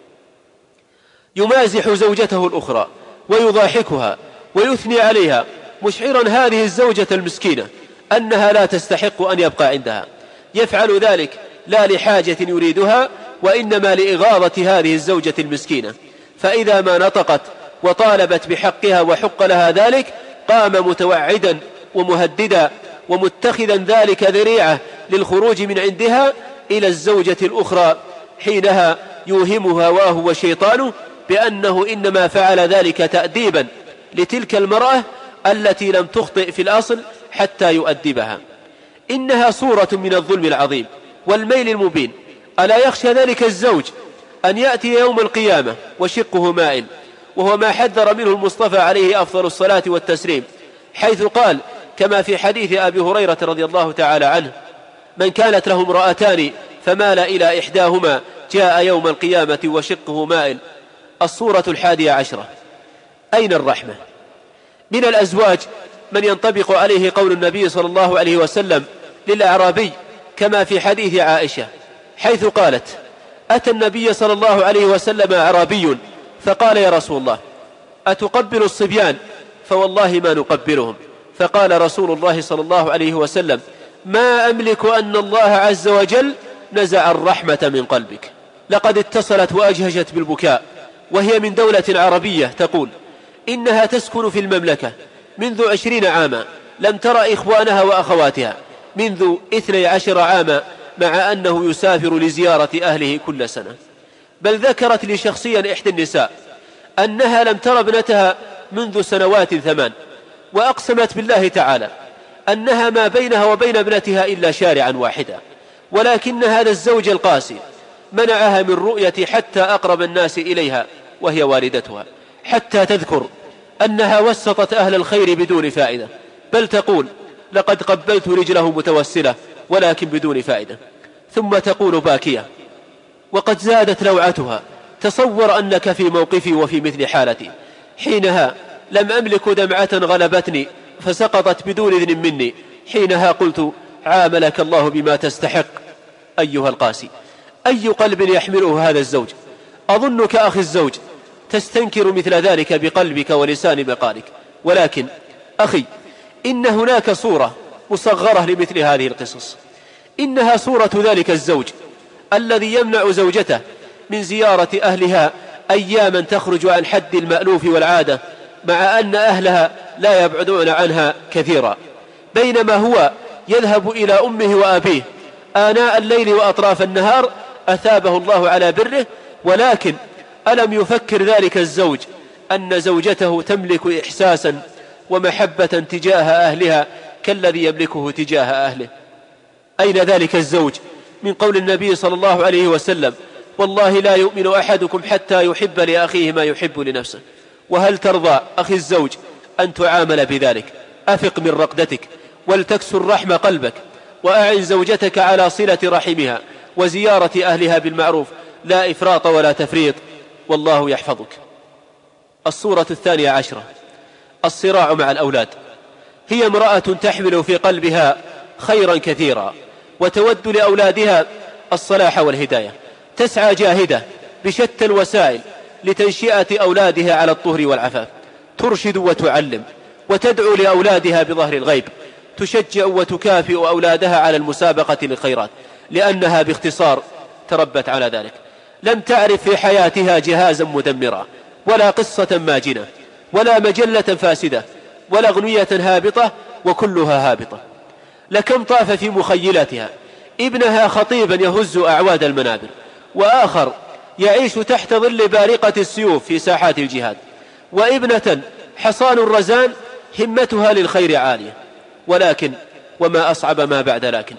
يمازح زوجته الأخرى ويضاحكها ويثني عليها، مشعرا هذه الزوجة المسكينة أنها لا تستحق أن يبقى عندها. يفعل ذلك لا لحاجة يريدها، وإنما لإغاظة هذه الزوجة المسكينة. فإذا ما نطقت وطالبت بحقها وحق لها ذلك، قام متوعدا ومهددا ومتخذا ذلك ذريعة للخروج من عندها إلى الزوجة الأخرى، حينها يوهمها هواه وشيطانه بأنه إنما فعل ذلك تأديبا لتلك المرأة التي لم تخطئ في الأصل حتى يؤدبها. إنها صورة من الظلم العظيم والميل المبين. ألا يخشى ذلك الزوج أن يأتي يوم القيامة وشقه مائل، وهو ما حذر منه المصطفى عليه أفضل الصلاة والتسليم، حيث قال كما في حديث أبي هريرة رضي الله تعالى عنه: من كانت له امرأتان فمال إلى إحداهما جاء يوم القيامة وشقه مائل. الصورة 11: أين الرحمة؟ من الأزواج من ينطبق عليه قول النبي صلى الله عليه وسلم للأعرابي كما في حديث عائشة، حيث قالت: أتى النبي صلى الله عليه وسلم أعرابي فقال: يا رسول الله، أتقبل الصبيان؟ فوالله ما نقبلهم. فقال رسول الله صلى الله عليه وسلم: ما أملك أن الله عز وجل نزع الرحمة من قلبك. لقد اتصلت وأجهجت بالبكاء، وهي من دولة عربية، تقول إنها تسكن في المملكة منذ 20 عاما، لم ترى إخوانها وأخواتها منذ 12 عاما، مع أنه يسافر لزيارة أهله كل سنة. بل ذكرت لي شخصيا إحدى النساء أنها لم ترى ابنتها منذ سنوات 8، وأقسمت بالله تعالى أنها ما بينها وبين ابنتها إلا شارعا واحدا، ولكن هذا الزوج القاسي منعها من رؤية حتى أقرب الناس إليها وهي والدتها، حتى تذكر أنها وسطت أهل الخير بدون فائدة، بل تقول: لقد قبلت رجله متوسلة ولكن بدون فائدة. ثم تقول باكية وقد زادت لوعتها: تصور أنك في موقفي وفي مثل حالتي، حينها لم أملك دمعة غلبتني فسقطت بدون إذن مني، حينها قلت: عاملك الله بما تستحق. أيها القاسي، أي قلب يحمله هذا الزوج؟ أظنك أخي الزوج تستنكر مثل ذلك بقلبك ولسان مقالك، ولكن أخي، إن هناك صورة مصغرة لمثل هذه القصص. إنها صورة ذلك الزوج الذي يمنع زوجته من زيارة أهلها أياما تخرج عن حد المألوف والعادة، مع أن أهلها لا يبعدون عنها كثيرا، بينما هو يذهب إلى أمه وأبيه آناء الليل وأطراف النهار أثابه الله على بره. ولكن ألم يفكر ذلك الزوج أن زوجته تملك إحساسا ومحبة تجاه أهلها كالذي يملكه تجاه أهله؟ أين ذلك الزوج من قول النبي صلى الله عليه وسلم: والله لا يؤمن أحدكم حتى يحب لأخيه ما يحب لنفسه. وهل ترضى أخي الزوج أن تعامل بذلك؟ أفق من رقدتك ولتكسر رحم قلبك، وأعن زوجتك على صلة رحمها وزيارة أهلها بالمعروف، لا إفراط ولا تفريط، والله يحفظك. الصورة 12: الصراع مع الأولاد. هي امرأة تحمل في قلبها خيرا كثيرا وتود لأولادها الصلاح والهداية، تسعى جاهدة بشتى الوسائل لتنشئة أولادها على الطهر والعفاف، ترشد وتعلم وتدعو لأولادها بظهر الغيب، تشجع وتكافئ أولادها على المسابقة للخيرات، لأنها باختصار تربت على ذلك. لم تعرف في حياتها جهازا مدمرا، ولا قصة ماجنة، ولا مجلة فاسدة، ولا أغنية هابطة، وكلها هابطة. لكم طاف في مخيلتها ابنها خطيبا يهز أعواد المنابر، وآخر يعيش تحت ظل بارقة السيوف في ساحات الجهاد، وابنة حصان الرزان همتها للخير عالية. ولكن وما أصعب ما بعد لكن،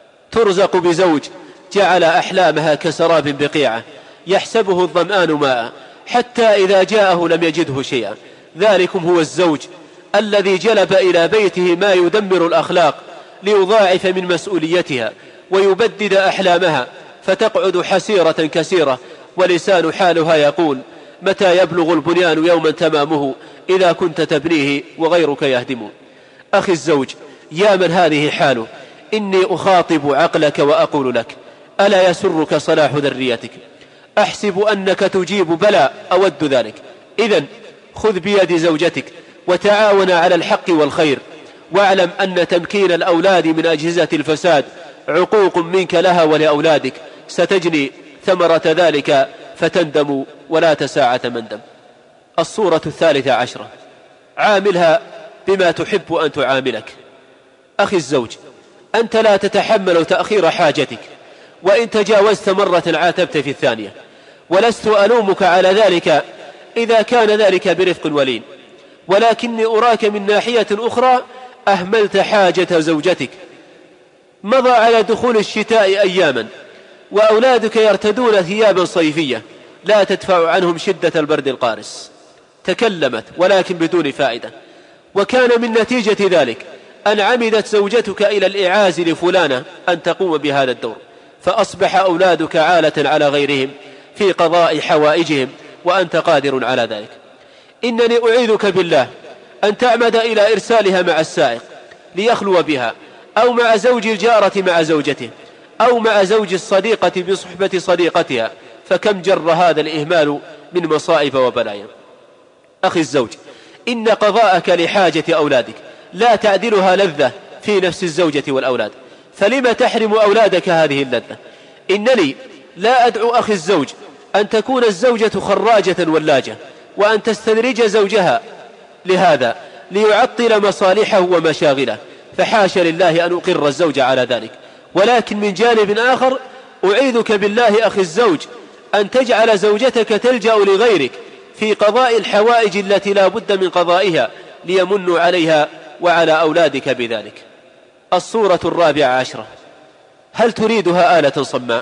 ترزق بزوج جعل أحلامها كسراب بقيعة يحسبه الظمآن ماء، حتى إذا جاءه لم يجده شيئا. ذلكم هو الزوج الذي جلب إلى بيته ما يدمر الأخلاق ليضاعف من مسؤوليتها ويبدد أحلامها، فتقعد حسيرة كسيرة، ولسان حالها يقول: متى يبلغ البنيان يوما تمامه إذا كنت تبنيه وغيرك يهدم. أخي الزوج، يا من هذه حاله، إني أخاطب عقلك وأقول لك: ألا يسرك صلاح ذريتك؟ أحسب أنك تجيب: بلى أود ذلك. إذن خذ بيد زوجتك وتعاون على الحق والخير، واعلم أن تمكين الأولاد من أجهزة الفساد عقوق منك لها ولأولادك، ستجني ثمرة ذلك فتندم ولا تساعة مندم. الصورة 13: عاملها بما تحب أن تعاملك. أخي الزوج، أنت لا تتحمل تأخير حاجتك، وإن تجاوزت مرة عاتبت في الثانية، ولست ألومك على ذلك إذا كان ذلك برفق ولين، ولكني أراك من ناحية أخرى أهملت حاجة زوجتك. مضى على دخول الشتاء أياما وأولادك يرتدون ثيابا صيفية لا تدفع عنهم شدة البرد القارس. تكلمت ولكن بدون فائدة، وكان من نتيجة ذلك أن عمدت زوجتك إلى الإعاز لفلانة أن تقوم بهذا الدور، فأصبح أولادك عالة على غيرهم في قضاء حوائجهم، وأنت قادر على ذلك. إنني أعيذك بالله أن تعمد إلى إرسالها مع السائق ليخلو بها، أو مع زوج الجارة مع زوجته، أو مع زوج الصديقة بصحبة صديقتها، فكم جر هذا الإهمال من مصائب وبلايا. أخي الزوج، إن قضاءك لحاجة أولادك لا تعدلها لذة في نفس الزوجة والأولاد، فلما تحرم أولادك هذه اللذة؟ إنني لا أدعو أخي الزوج أن تكون الزوجة خراجة ولاجة، وأن تستدرج زوجها لهذا ليعطل مصالحه ومشاغله، فحاش لله أن أقر الزوج على ذلك. ولكن من جانب آخر أعيذك بالله أخي الزوج أن تجعل زوجتك تلجأ لغيرك في قضاء الحوائج التي لا بد من قضائها ليمنوا عليها وعلى أولادك بذلك. الصورة 14: هل تريدها آلة صماء؟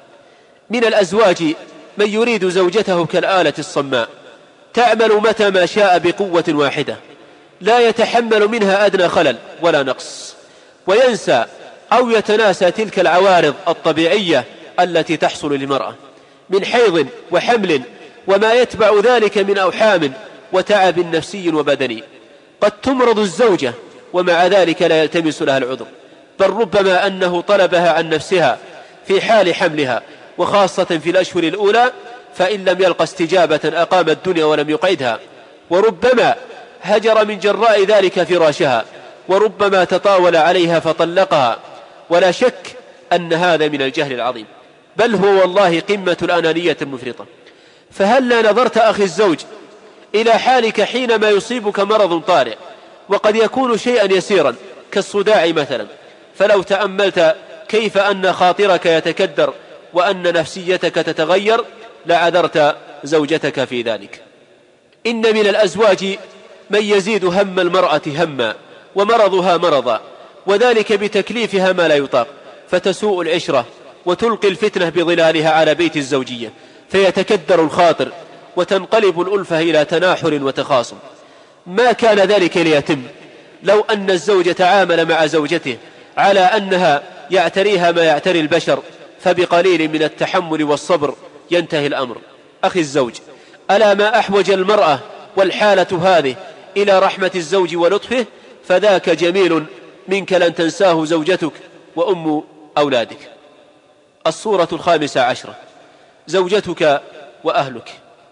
من الأزواج من يريد زوجته كالآلة الصماء، تعمل متى ما شاء بقوة واحدة، لا يتحمل منها أدنى خلل ولا نقص، وينسى أو يتناسى تلك العوارض الطبيعية التي تحصل للمرأة من حيض وحمل وما يتبع ذلك من أوحام وتعب نفسي وبدني. قد تمرض الزوجة ومع ذلك لا يلتمس لها العذر، بل ربما أنه طلبها عن نفسها في حال حملها، وخاصة في الأشهر الأولى، فإن لم يلق استجابة أقام الدنيا ولم يقعدها، وربما هجر من جراء ذلك فراشها، وربما تطاول عليها فطلقها. ولا شك أن هذا من الجهل العظيم، بل هو والله قمة الأنانية المفرطة. فهل لا نظرت أخي الزوج إلى حالك حينما يصيبك مرض طارئ، وقد يكون شيئا يسيرا كالصداع مثلا، فلو تأملت كيف أن خاطرك يتكدر وأن نفسيتك تتغير لعذرت زوجتك في ذلك. إن من الأزواج من يزيد هم المرأة هما ومرضها مرضا، وذلك بتكليفها ما لا يطاق، فتسوء العشرة وتلقي الفتنة بظلالها على بيت الزوجية، فيتكدر الخاطر وتنقلب الألفة إلى تناحر وتخاصم. ما كان ذلك ليتم لو أن الزوج تعامل مع زوجته على أنها يعتريها ما يعتري البشر، فبقليل من التحمل والصبر ينتهي الأمر. أخي الزوج، ألا ما أحوج المرأة والحالة هذه إلى رحمة الزوج ولطفه، فذاك جميل منك لن تنساه زوجتك وأم أولادك. الصورة 15 زوجتك وأهلك.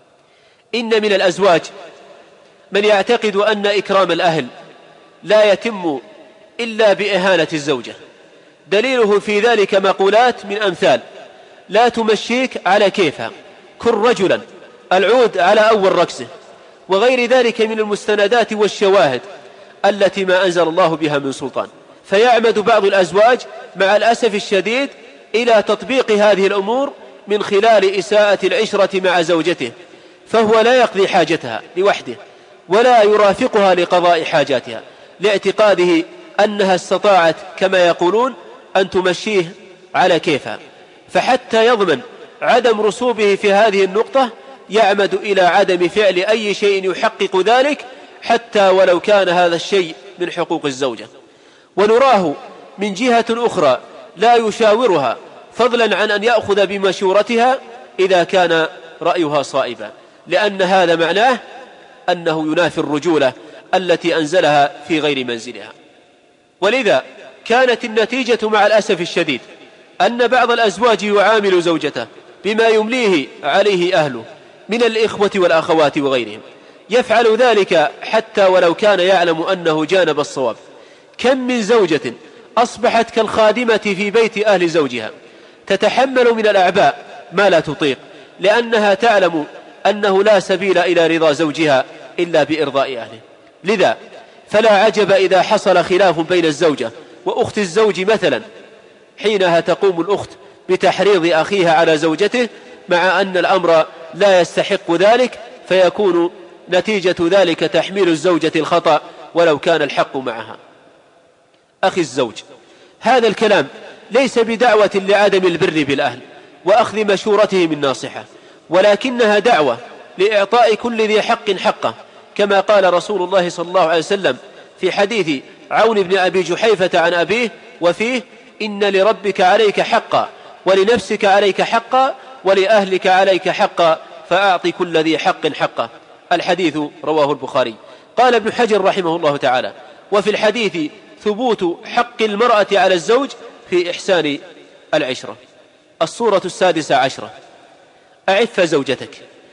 إن من الأزواج من يعتقد أن إكرام الأهل لا يتم إلا بإهانة الزوجة. دليله في ذلك مقولات من أمثال: لا تمشيك على كيفها، كن رجلا، العود على أول ركسه، وغير ذلك من المستندات والشواهد التي ما أنزل الله بها من سلطان. فيعمد بعض الأزواج مع الأسف الشديد إلى تطبيق هذه الأمور من خلال إساءة العشرة مع زوجته، فهو لا يقضي حاجتها لوحده ولا يرافقها لقضاء حاجاتها، لاعتقاده أنها استطاعت كما يقولون أن تمشيه على كيفها. فحتى يضمن عدم رسوبه في هذه النقطة يعمد إلى عدم فعل أي شيء يحقق ذلك، حتى ولو كان هذا الشيء من حقوق الزوجة. ونراه من جهة أخرى لا يشاورها، فضلا عن أن يأخذ بمشورتها إذا كان رأيها صائبا، لأن هذا معناه أنه ينافي الرجولة التي أنزلها في غير منزلها. ولذا كانت النتيجة مع الأسف الشديد أن بعض الأزواج يعامل زوجته بما يمليه عليه أهله من الإخوة والأخوات وغيرهم، يفعل ذلك حتى ولو كان يعلم أنه جانب الصواب. كم من زوجة أصبحت كالخادمة في بيت أهل زوجها، تتحمل من الأعباء ما لا تطيق، لأنها تعلم أنه لا سبيل إلى رضا زوجها إلا بإرضاء أهله. لذا فلا عجب إذا حصل خلاف بين الزوجة وأخت الزوج مثلا، حينها تقوم الأخت بتحريض أخيها على زوجته مع أن الأمر لا يستحق ذلك، فيكون نتيجة ذلك تحميل الزوجة الخطأ ولو كان الحق معها. أخي الزوج، هذا الكلام ليس بدعوة لعدم البر بالأهل وأخذ مشورتهم الناصحة، ولكنها دعوة لإعطاء كل ذي حق حقه، كما قال رسول الله صلى الله عليه وسلم في حديث عون بن أبي جحيفة عن أبيه وفيه: إن لربك عليك حقا، ولنفسك عليك حقا، ولأهلك عليك حقا، فأعط كل ذي حق حقه. الحديث رواه البخاري. قال ابن حجر رحمه الله تعالى: وفي الحديث ثبوت حق المرأة على الزوج في إحسان العشرة. الصورة 16 أعف زوجتك.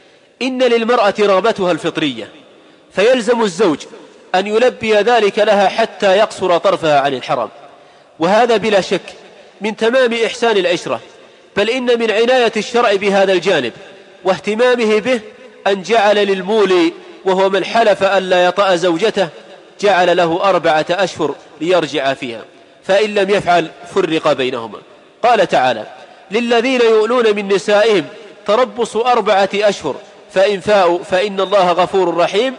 إن للمرأة رغبتها الفطرية، فيلزم الزوج أن يلبي ذلك لها حتى يقصر طرفها عن الحرام، وهذا بلا شك من تمام إحسان العشرة، بل إن من عناية الشرع بهذا الجانب واهتمامه به أن جعل للمولي، وهو من حلف أن لا يطأ زوجته، جعل له 4 أشهر ليرجع فيها، فإن لم يفعل فرق بينهما. قال تعالى: للذين يؤلون من نسائهم تربص 4 أشهر فإن فاءوا فإن الله غفور رحيم.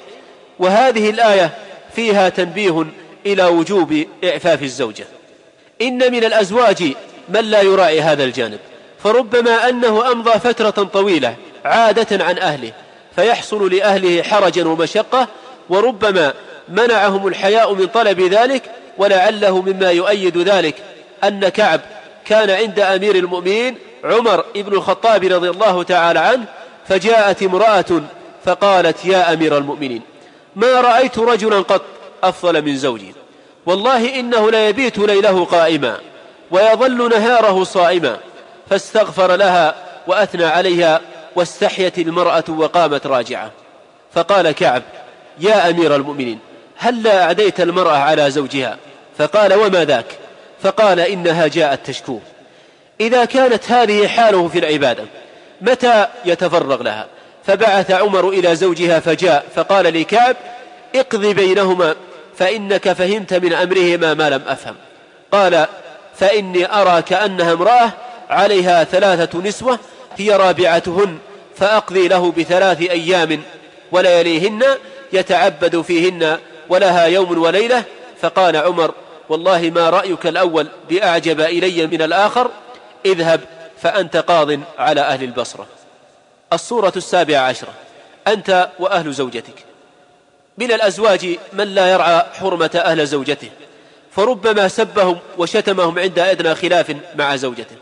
وهذه الآية فيها تنبيه إلى وجوب إعفاف الزوجة. إن من الأزواج من لا يراعي هذا الجانب، فربما أنه أمضى فترة طويلة عادة عن أهله، فيحصل لأهله حرجا ومشقة، وربما منعهم الحياء من طلب ذلك. ولعله مما يؤيد ذلك أن كعب كان عند أمير المؤمنين عمر بن الخطاب رضي الله تعالى عنه، فجاءت امرأة فقالت: يا أمير المؤمنين، ما رأيت رجلا قط أفضل من زوجي، والله إنه لا يبيت ليله قائما ويظل نهاره صائما. فاستغفر لها وأثنى عليها، واستحيت المرأة وقامت راجعة. فقال كعب: يا أمير المؤمنين، هل لا أعديت المرأة على زوجها؟ فقال: وما ذاك؟ فقال: إنها جاءت تشكوه. إذا كانت هذه حاله في العبادة متى يتفرغ لها؟ فبعث عمر إلى زوجها فجاء، فقال لكعب: اقض بينهما فإنك فهمت من أمرهما ما لم أفهم. قال: فإني أرى كأنها امرأة عليها 3 نسوة هي رابعتهن، فأقضي له ب3 أيام ولياليهن يتعبد فيهن، ولها يوم وليلة. فقال عمر: والله ما رأيك الأول بأعجب إلي من الآخر، اذهب فأنت قاض على أهل البصرة. الصورة 17 أنت وأهل زوجتك. من الأزواج من لا يرعى حرمة أهل زوجته، فربما سبهم وشتمهم عند أدنى خلاف مع زوجته،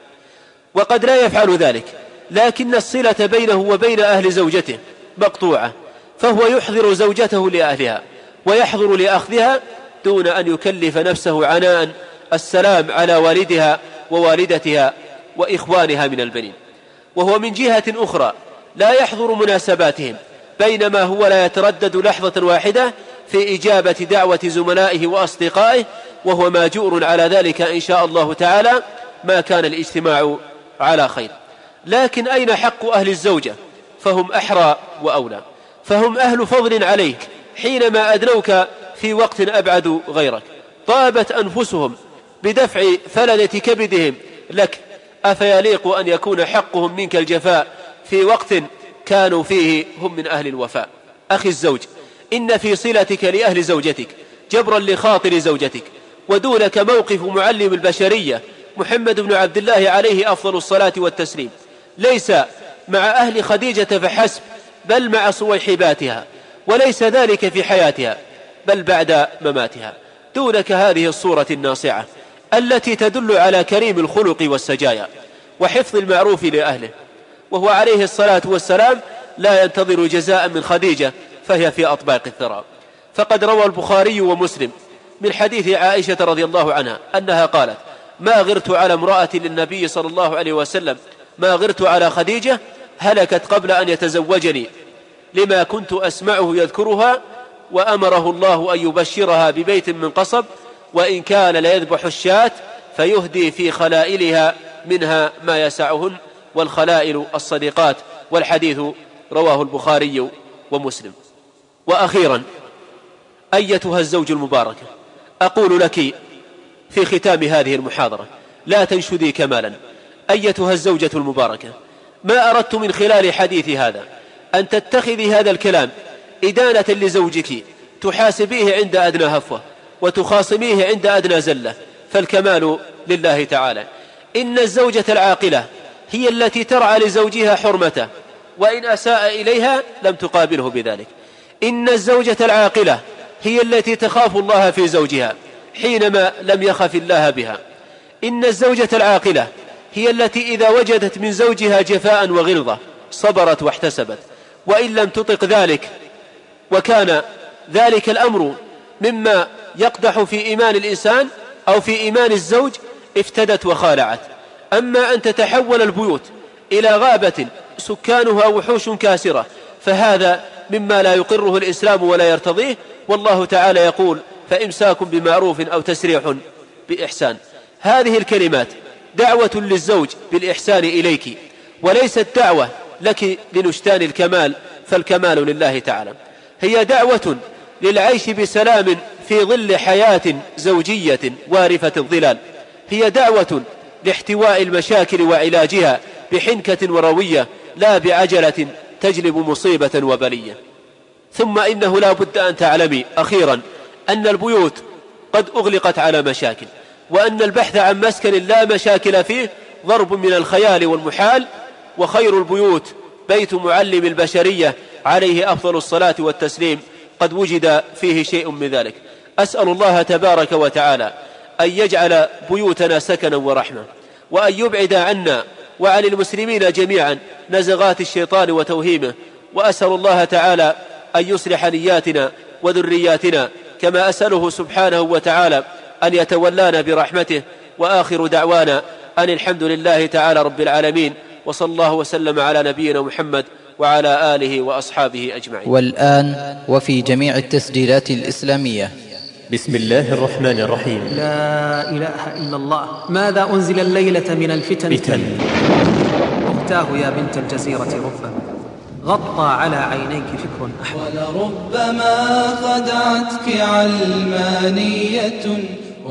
وقد لا يفعل ذلك، لكن الصلة بينه وبين أهل زوجته مقطوعة، فهو يحضر زوجته لأهلها ويحضر لأخذها دون أن يكلف نفسه عناء السلام على والدها ووالدتها وإخوانها من البنين. وهو من جهة أخرى لا يحضر مناسباتهم، بينما هو لا يتردد لحظة واحدة في إجابة دعوة زملائه وأصدقائه، وهو ماجور على ذلك إن شاء الله تعالى ما كان الاجتماع على خير. لكن أين حق أهل الزوجة؟ فهم أحرى وأولى، فهم أهل فضل عليك حينما أدنوك في وقت أبعد غيرك، طابت أنفسهم بدفع فلذة كبدهم لك، أفيليق أن يكون حقهم منك الجفاء في وقت كانوا فيه هم من أهل الوفاء؟ أخي الزوج، إن في صلتك لأهل زوجتك جبرا لخاطر زوجتك، ودونك موقف معلم البشرية محمد بن عبد الله عليه أفضل الصلاة والتسليم، ليس مع أهل خديجة فحسب، بل مع صويحباتها، وليس ذلك في حياتها بل بعد مماتها. دونك هذه الصورة الناصعة التي تدل على كريم الخلق والسجايا وحفظ المعروف لأهله، وهو عليه الصلاة والسلام لا ينتظر جزاء من خديجة فهي في أطباق الثرى. فقد روى البخاري ومسلم من حديث عائشة رضي الله عنها أنها قالت: ما غرت على امرأة للنبي صلى الله عليه وسلم ما غرت على خديجة، هلكت قبل أن يتزوجني، لما كنت أسمعه يذكرها، وأمره الله أن يبشرها ببيت من قصب، وإن كان ليذبح الشاة فيهدي في خلائلها منها ما يسعهن، والخلائل الصديقات. والحديث رواه البخاري ومسلم. وأخيرا، أيتها الزوج المباركة، أقول لك في ختام هذه المحاضرة: لا تنشدي كمالا. أيتها الزوجة المباركة، ما أردت من خلال حديثي هذا أن تتخذي هذا الكلام إدانة لزوجك تحاسبيه عند أدنى هفوة وتخاصميه عند أدنى زلة، فالكمال لله تعالى. إن الزوجة العاقلة هي التي ترعى لزوجها حرمته، وإن أساء إليها لم تقابله بذلك. إن الزوجة العاقلة هي التي تخاف الله في زوجها حينما لم يخف الله بها. إن الزوجة العاقلة هي التي إذا وجدت من زوجها جفاء وغلظة صبرت واحتسبت، وإن لم تطق ذلك وكان ذلك الأمر مما يقدح في إيمان الإنسان أو في إيمان الزوج افتدت وخالعت. أما أن تتحول البيوت إلى غابة سكانها وحوش كاسرة فهذا مما لا يقره الإسلام ولا يرتضيه، والله تعالى يقول: فإمساك بمعروف أو تسريح بإحسان. هذه الكلمات دعوة للزوج بالإحسان إليك، وليست دعوة لك لنشتان الكمال، فالكمال لله تعالى. هي دعوة للعيش بسلام في ظل حياة زوجية وارفة الظلال. هي دعوة لاحتواء المشاكل وعلاجها بحنكة وروية، لا بعجلة تجلب مصيبة وبلية. ثم إنه لا بد أن تعلمي أخيرا أن البيوت قد أغلقت على مشاكل، وأن البحث عن مسكن لا مشاكل فيه ضرب من الخيال والمحال، وخير البيوت بيت معلم البشرية عليه أفضل الصلاة والتسليم، قد وجد فيه شيء من ذلك. أسأل الله تبارك وتعالى أن يجعل بيوتنا سكنا ورحمة، وأن يبعد عنا وعن المسلمين جميعا نزغات الشيطان وتوهيمه، وأسأل الله تعالى أن يصلح نياتنا وذرياتنا، كما أسأله سبحانه وتعالى أن يتولانا برحمته. وآخر دعوانا أن الحمد لله تعالى رب العالمين، وصلى الله وسلم على نبينا محمد وعلى آله وأصحابه أجمعين. والآن وفي جميع التسجيلات الإسلامية. بسم الله الرحمن الرحيم. لا إله إلا الله. ماذا أنزل الليلة من الفتن؟ أختاه يا بنت الجزيرة ربما غطى على عينيك فكر أحمر. ولربما خدعتك علمانية،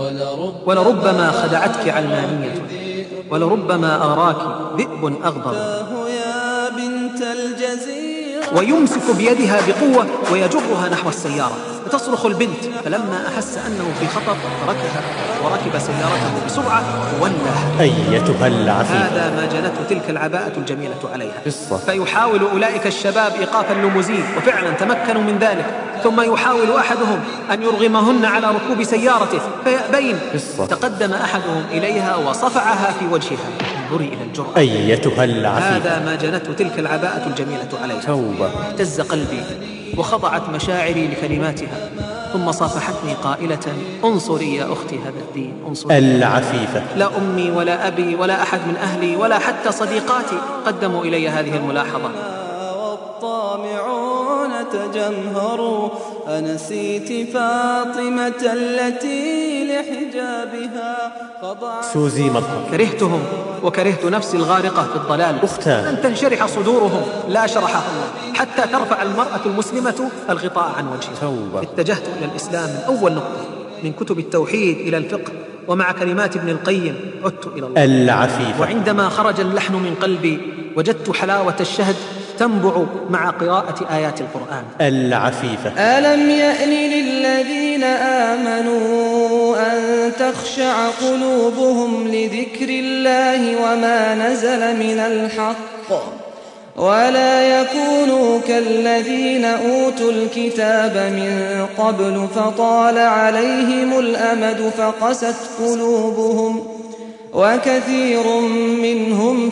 ولربما خدعتك علمانية، ولربما أراك ذئب أغضب. يا بنت الجزيرة ويمسك بيدها بقوة ويجرها نحو السيارة، فتصرخ البنت، فلما أحس أنه في خطر تركها وركب سيارته بسرعة وولاها. أيتها العفيفة، هذا ما جنته تلك العباءة الجميلة عليها. فيحاول أولئك الشباب إيقاف الليموزين، وفعلا تمكنوا من ذلك، ثم يحاول أحدهم أن يرغمهن على ركوب سيارته فيأبين. تقدم أحدهم إليها وصفعها في وجهها. انظري إلى الجرأة. أيتها العفيفة، هذا ما جنته تلك العباءة الجميلة عليها. توبة. اهتز قلبي وخضعت مشاعري لكلماتها، ثم صافحتني قائلة: انصري يا أختي هذا الدين، انصري. العفيفة، لا أمي ولا أبي ولا أحد من أهلي ولا حتى صديقاتي قدموا إلي هذه الملاحظة. والطامعون تجمهروا، أنسيت فاطمة التي لحجابها خضعت. سوزي مظهر. كرهتهم وكرهت نفسي الغارقة في الضلال. أختان، لن تنشرح صدورهم، لا شرحها الله، حتى ترفع المرأة المسلمة الغطاء عن وجهها. توبة. اتجهت إلى الإسلام من أول نقطة، من كتب التوحيد إلى الفقه، ومع كلمات ابن القيم عدت إلى الله. العفيفة، وعندما خرج اللحن من قلبي وجدت حلاوة الشهد تنبع مع قراءة آيات القرآن. العفيفة، ألم يأن للذين آمنوا أن تخشع قلوبهم لذكر الله وما نزل من الحق، ولا يكونوا كالذين أوتوا الكتاب من قبل فطال عليهم الأمد فقست قلوبهم وكثير منهم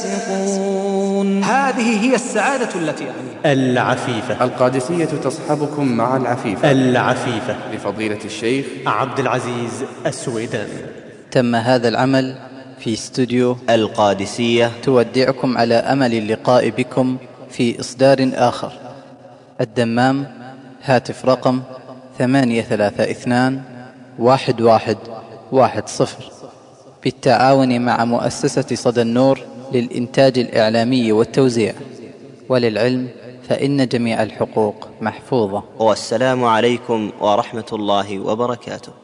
فاسقون. هذه هي السعادة التي أعنيها. العفيفة. القادسية تصحبكم مع العفيفة. العفيفة لفضيلة الشيخ عبد العزيز السويدان. تم هذا العمل في استوديو القادسية. تودعكم على أمل اللقاء بكم في إصدار آخر. الدمام، هاتف رقم 832-1110، بالتعاون مع مؤسسة صدى النور للإنتاج الإعلامي والتوزيع. وللعلم فإن جميع الحقوق محفوظة. والسلام عليكم ورحمة الله وبركاته.